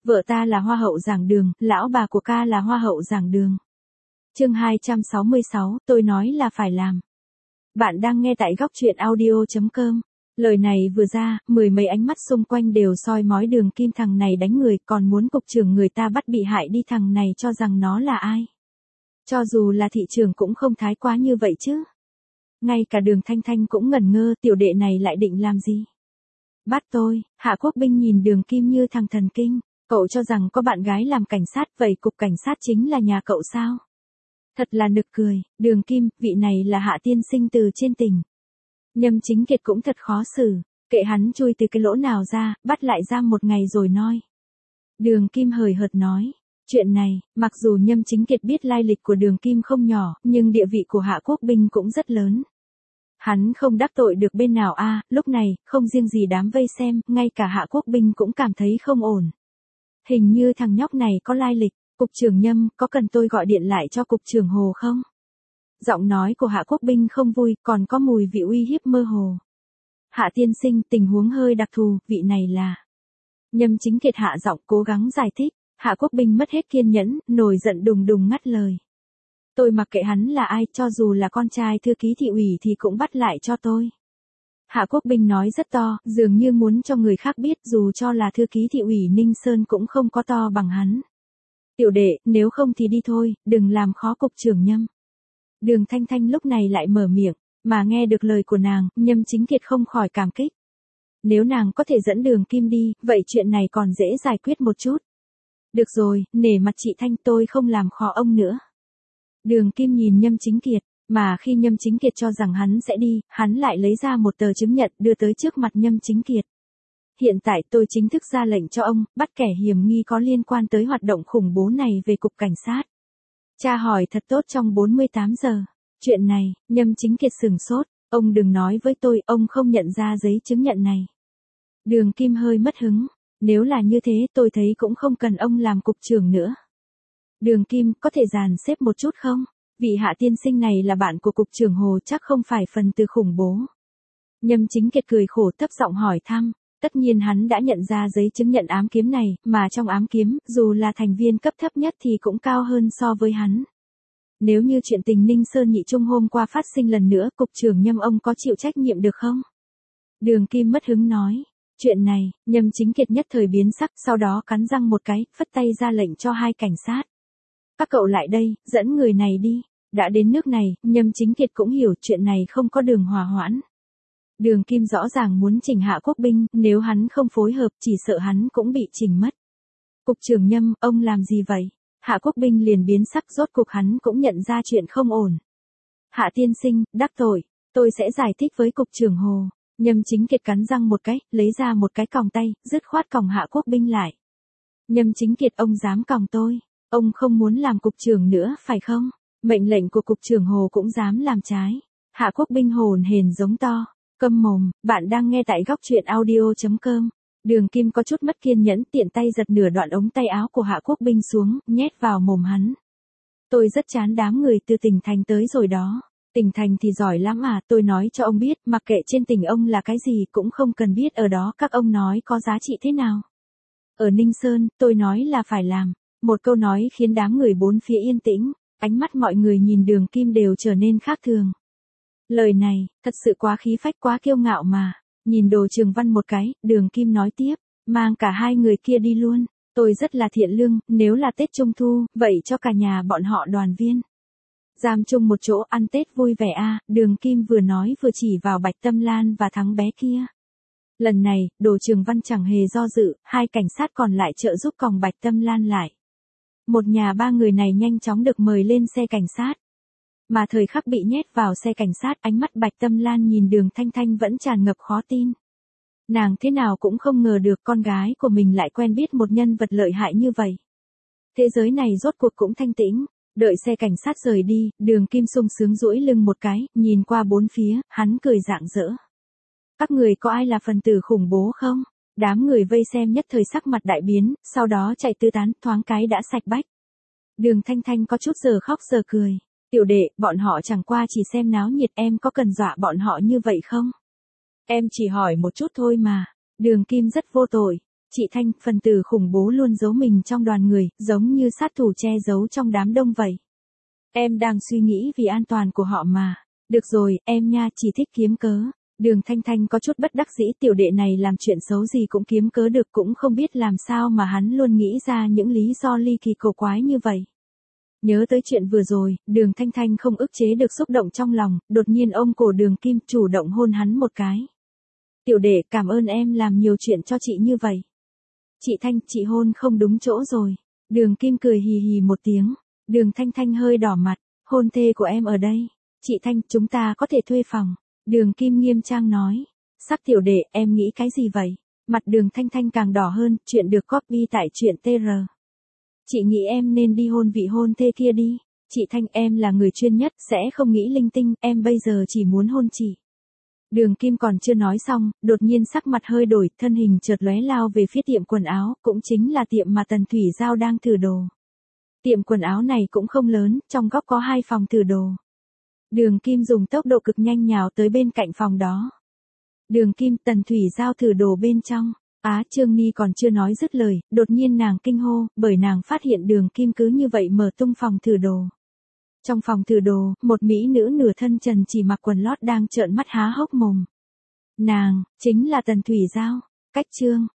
Vợ ta là hoa hậu giảng đường, lão bà của ca là hoa hậu giảng đường. Chương 266, tôi nói là phải làm. Bạn đang nghe tại góc truyện audio.com. Lời này vừa ra, mười mấy ánh mắt xung quanh đều soi mói Đường Kim, thằng này đánh người, còn muốn cục trưởng người ta bắt bị hại đi, thằng này cho rằng nó là ai. Cho dù là thị trưởng cũng không thái quá như vậy chứ. Ngay cả Đường Thanh Thanh cũng ngẩn ngơ, tiểu đệ này lại định làm gì. Bắt tôi. Hạ Quốc Binh nhìn Đường Kim như thằng thần kinh. Cậu cho rằng có bạn gái làm cảnh sát, vậy cục cảnh sát chính là nhà cậu sao? Thật là nực cười. Đường Kim, vị này là Hạ tiên sinh từ trên tỉnh. Nhâm Chính Kiệt cũng thật khó xử. Kệ hắn chui từ cái lỗ nào ra, bắt lại giam một ngày rồi nói. Đường Kim hời hợt nói. Chuyện này, mặc dù Nhâm Chính Kiệt biết lai lịch của Đường Kim không nhỏ, nhưng địa vị của Hạ Quốc Binh cũng rất lớn. Hắn không đắc tội được bên nào a. Lúc này, không riêng gì đám vây xem, ngay cả Hạ Quốc Binh cũng cảm thấy không ổn. Hình như thằng nhóc này có lai lịch. Cục trưởng Nhâm, có cần tôi gọi điện lại cho cục trưởng Hồ không? Giọng nói của Hạ Quốc Binh không vui, còn có mùi vị uy hiếp mơ hồ. Hạ tiên sinh, tình huống hơi đặc thù, vị này là... Nhâm Chính Kiệt hạ giọng cố gắng giải thích. Hạ Quốc Binh mất hết kiên nhẫn, nổi giận đùng đùng ngắt lời. Tôi mặc kệ hắn là ai, cho dù là con trai thư ký thị ủy thì cũng bắt lại cho tôi. Hạ Quốc Binh nói rất to, dường như muốn cho người khác biết dù cho là thư ký thị ủy Ninh Sơn cũng không có to bằng hắn. Tiểu đệ, nếu không thì đi thôi, đừng làm khó cục trưởng Nhâm. Đường Thanh Thanh lúc này lại mở miệng, mà nghe được lời của nàng, Nhâm Chính Kiệt không khỏi cảm kích. Nếu nàng có thể dẫn Đường Kim đi, vậy chuyện này còn dễ giải quyết một chút. Được rồi, nể mặt chị Thanh, tôi không làm khó ông nữa. Đường Kim nhìn Nhâm Chính Kiệt, mà khi Nhâm Chính Kiệt cho rằng hắn sẽ đi, hắn lại lấy ra một tờ chứng nhận đưa tới trước mặt Nhâm Chính Kiệt. Hiện tại tôi chính thức ra lệnh cho ông, bắt kẻ hiểm nghi có liên quan tới hoạt động khủng bố này về cục cảnh sát. Tra hỏi thật tốt trong 48 giờ. Chuyện này, Nhâm Chính Kiệt sửng sốt, ông đừng nói với tôi, ông không nhận ra giấy chứng nhận này. Đường Kim hơi mất hứng, nếu là như thế tôi thấy cũng không cần ông làm cục trưởng nữa. Đường Kim, có thể dàn xếp một chút không? Vị Hạ tiên sinh này là bạn của cục trưởng Hồ, chắc không phải phần tử khủng bố. Nhâm Chính Kiệt cười khổ thấp giọng hỏi thăm. Tất nhiên hắn đã nhận ra giấy chứng nhận ám kiếm này, mà trong ám kiếm, dù là thành viên cấp thấp nhất thì cũng cao hơn so với hắn. Nếu như chuyện tình Ninh Sơn Nhị Trung hôm qua phát sinh lần nữa, cục trưởng Nhâm ông có chịu trách nhiệm được không? Đường Kim mất hứng nói. Chuyện này, Nhâm Chính Kiệt nhất thời biến sắc, sau đó cắn răng một cái, phất tay ra lệnh cho hai cảnh sát. Các cậu lại đây, dẫn người này đi. Đã đến nước này, Nhâm Chính Kiệt cũng hiểu chuyện này không có đường hòa hoãn. Đường Kim rõ ràng muốn chỉnh Hạ Quốc Binh, nếu hắn không phối hợp chỉ sợ hắn cũng bị chỉnh mất. Cục trưởng Nhâm, ông làm gì vậy? Hạ Quốc Binh liền biến sắc, rốt cuộc hắn cũng nhận ra chuyện không ổn. Hạ tiên sinh, đắc tội, tôi sẽ giải thích với cục trưởng Hồ. Nhâm Chính Kiệt cắn răng một cái, lấy ra một cái còng tay, dứt khoát còng Hạ Quốc Binh lại. Nhâm Chính Kiệt, ông dám còng tôi, ông không muốn làm cục trưởng nữa phải không? Mệnh lệnh của cục trưởng Hồ cũng dám làm trái. Hạ Quốc Binh hồn hển giống to. Câm mồm, bạn đang nghe tại góc truyện audio.com. Đường Kim có chút mất kiên nhẫn, tiện tay giật nửa đoạn ống tay áo của Hạ Quốc Binh xuống, nhét vào mồm hắn. Tôi rất chán đám người từ tỉnh thành tới rồi đó. Tỉnh thành thì giỏi lắm à, tôi nói cho ông biết, mặc kệ trên tỉnh ông là cái gì cũng không cần biết ở đó các ông nói có giá trị thế nào. Ở Ninh Sơn, tôi nói là phải làm. Một câu nói khiến đám người bốn phía yên tĩnh, ánh mắt mọi người nhìn Đường Kim đều trở nên khác thường. Lời này, thật sự quá khí phách, quá kiêu ngạo mà. Nhìn Đồ Trường Văn một cái, Đường Kim nói tiếp, mang cả hai người kia đi luôn. Tôi rất là thiện lương, nếu là Tết Trung Thu, vậy cho cả nhà bọn họ đoàn viên. Giam chung một chỗ ăn Tết vui vẻ a. Đường Kim vừa nói vừa chỉ vào Bạch Tâm Lan và thằng bé kia. Lần này, Đồ Trường Văn chẳng hề do dự, hai cảnh sát còn lại trợ giúp còng Bạch Tâm Lan lại. Một nhà ba người này nhanh chóng được mời lên xe cảnh sát. Mà thời khắc bị nhét vào xe cảnh sát, ánh mắt Bạch Tâm Lan nhìn Đường Thanh Thanh vẫn tràn ngập khó tin. Nàng thế nào cũng không ngờ được con gái của mình lại quen biết một nhân vật lợi hại như vậy. Thế giới này rốt cuộc cũng thanh tĩnh, đợi xe cảnh sát rời đi, Đường Kim sung sướng duỗi lưng một cái, nhìn qua bốn phía, hắn cười rạng rỡ. Các người có ai là phần tử khủng bố không? Đám người vây xem nhất thời sắc mặt đại biến, sau đó chạy tứ tán, thoáng cái đã sạch bách. Đường Thanh Thanh có chút giờ khóc giờ cười. Tiểu đệ, bọn họ chẳng qua chỉ xem náo nhiệt, em có cần dọa bọn họ như vậy không? Em chỉ hỏi một chút thôi mà. Đường Kim rất vô tội. Chị Thanh, phần tử khủng bố luôn giấu mình trong đoàn người, giống như sát thủ che giấu trong đám đông vậy. Em đang suy nghĩ vì an toàn của họ mà. Được rồi, em nha, chỉ thích kiếm cớ. Đường Thanh Thanh có chút bất đắc dĩ, tiểu đệ này làm chuyện xấu gì cũng kiếm cớ được, cũng không biết làm sao mà hắn luôn nghĩ ra những lý do ly kỳ cổ quái như vậy. Nhớ tới chuyện vừa rồi, Đường Thanh Thanh không ức chế được xúc động trong lòng, đột nhiên ôm cổ Đường Kim, chủ động hôn hắn một cái. Tiểu đệ, cảm ơn em làm nhiều chuyện cho chị như vậy. Chị Thanh, chị hôn không đúng chỗ rồi. Đường Kim cười hì hì một tiếng. Đường Thanh Thanh hơi đỏ mặt, hôn thê của em ở đây. Chị Thanh, chúng ta có thể thuê phòng. Đường Kim nghiêm trang nói. Sắc tiểu đệ, em nghĩ cái gì vậy? Mặt Đường Thanh Thanh càng đỏ hơn, chuyện được copy tại truyện TR. Chị nghĩ em nên đi hôn vị hôn thê kia đi. Chị Thanh, em là người chuyên nhất, sẽ không nghĩ linh tinh, em bây giờ chỉ muốn hôn chị. Đường Kim còn chưa nói xong, đột nhiên sắc mặt hơi đổi, thân hình chợt lóe lao về phía tiệm quần áo, cũng chính là tiệm mà Tần Thủy Giao đang thử đồ. Tiệm quần áo này cũng không lớn, trong góc có 2 phòng thử đồ. Đường Kim dùng tốc độ cực nhanh nhào tới bên cạnh phòng đó. Đường Kim, Tần Thủy Giao thử đồ bên trong. Trương Ni còn chưa nói dứt lời, đột nhiên nàng kinh hô, bởi nàng phát hiện Đường Kim cứ như vậy mở tung phòng thử đồ. Trong phòng thử đồ, một mỹ nữ nửa thân trần chỉ mặc quần lót đang trợn mắt há hốc mồm. Nàng, chính là Tần Thủy Giao. Cách chương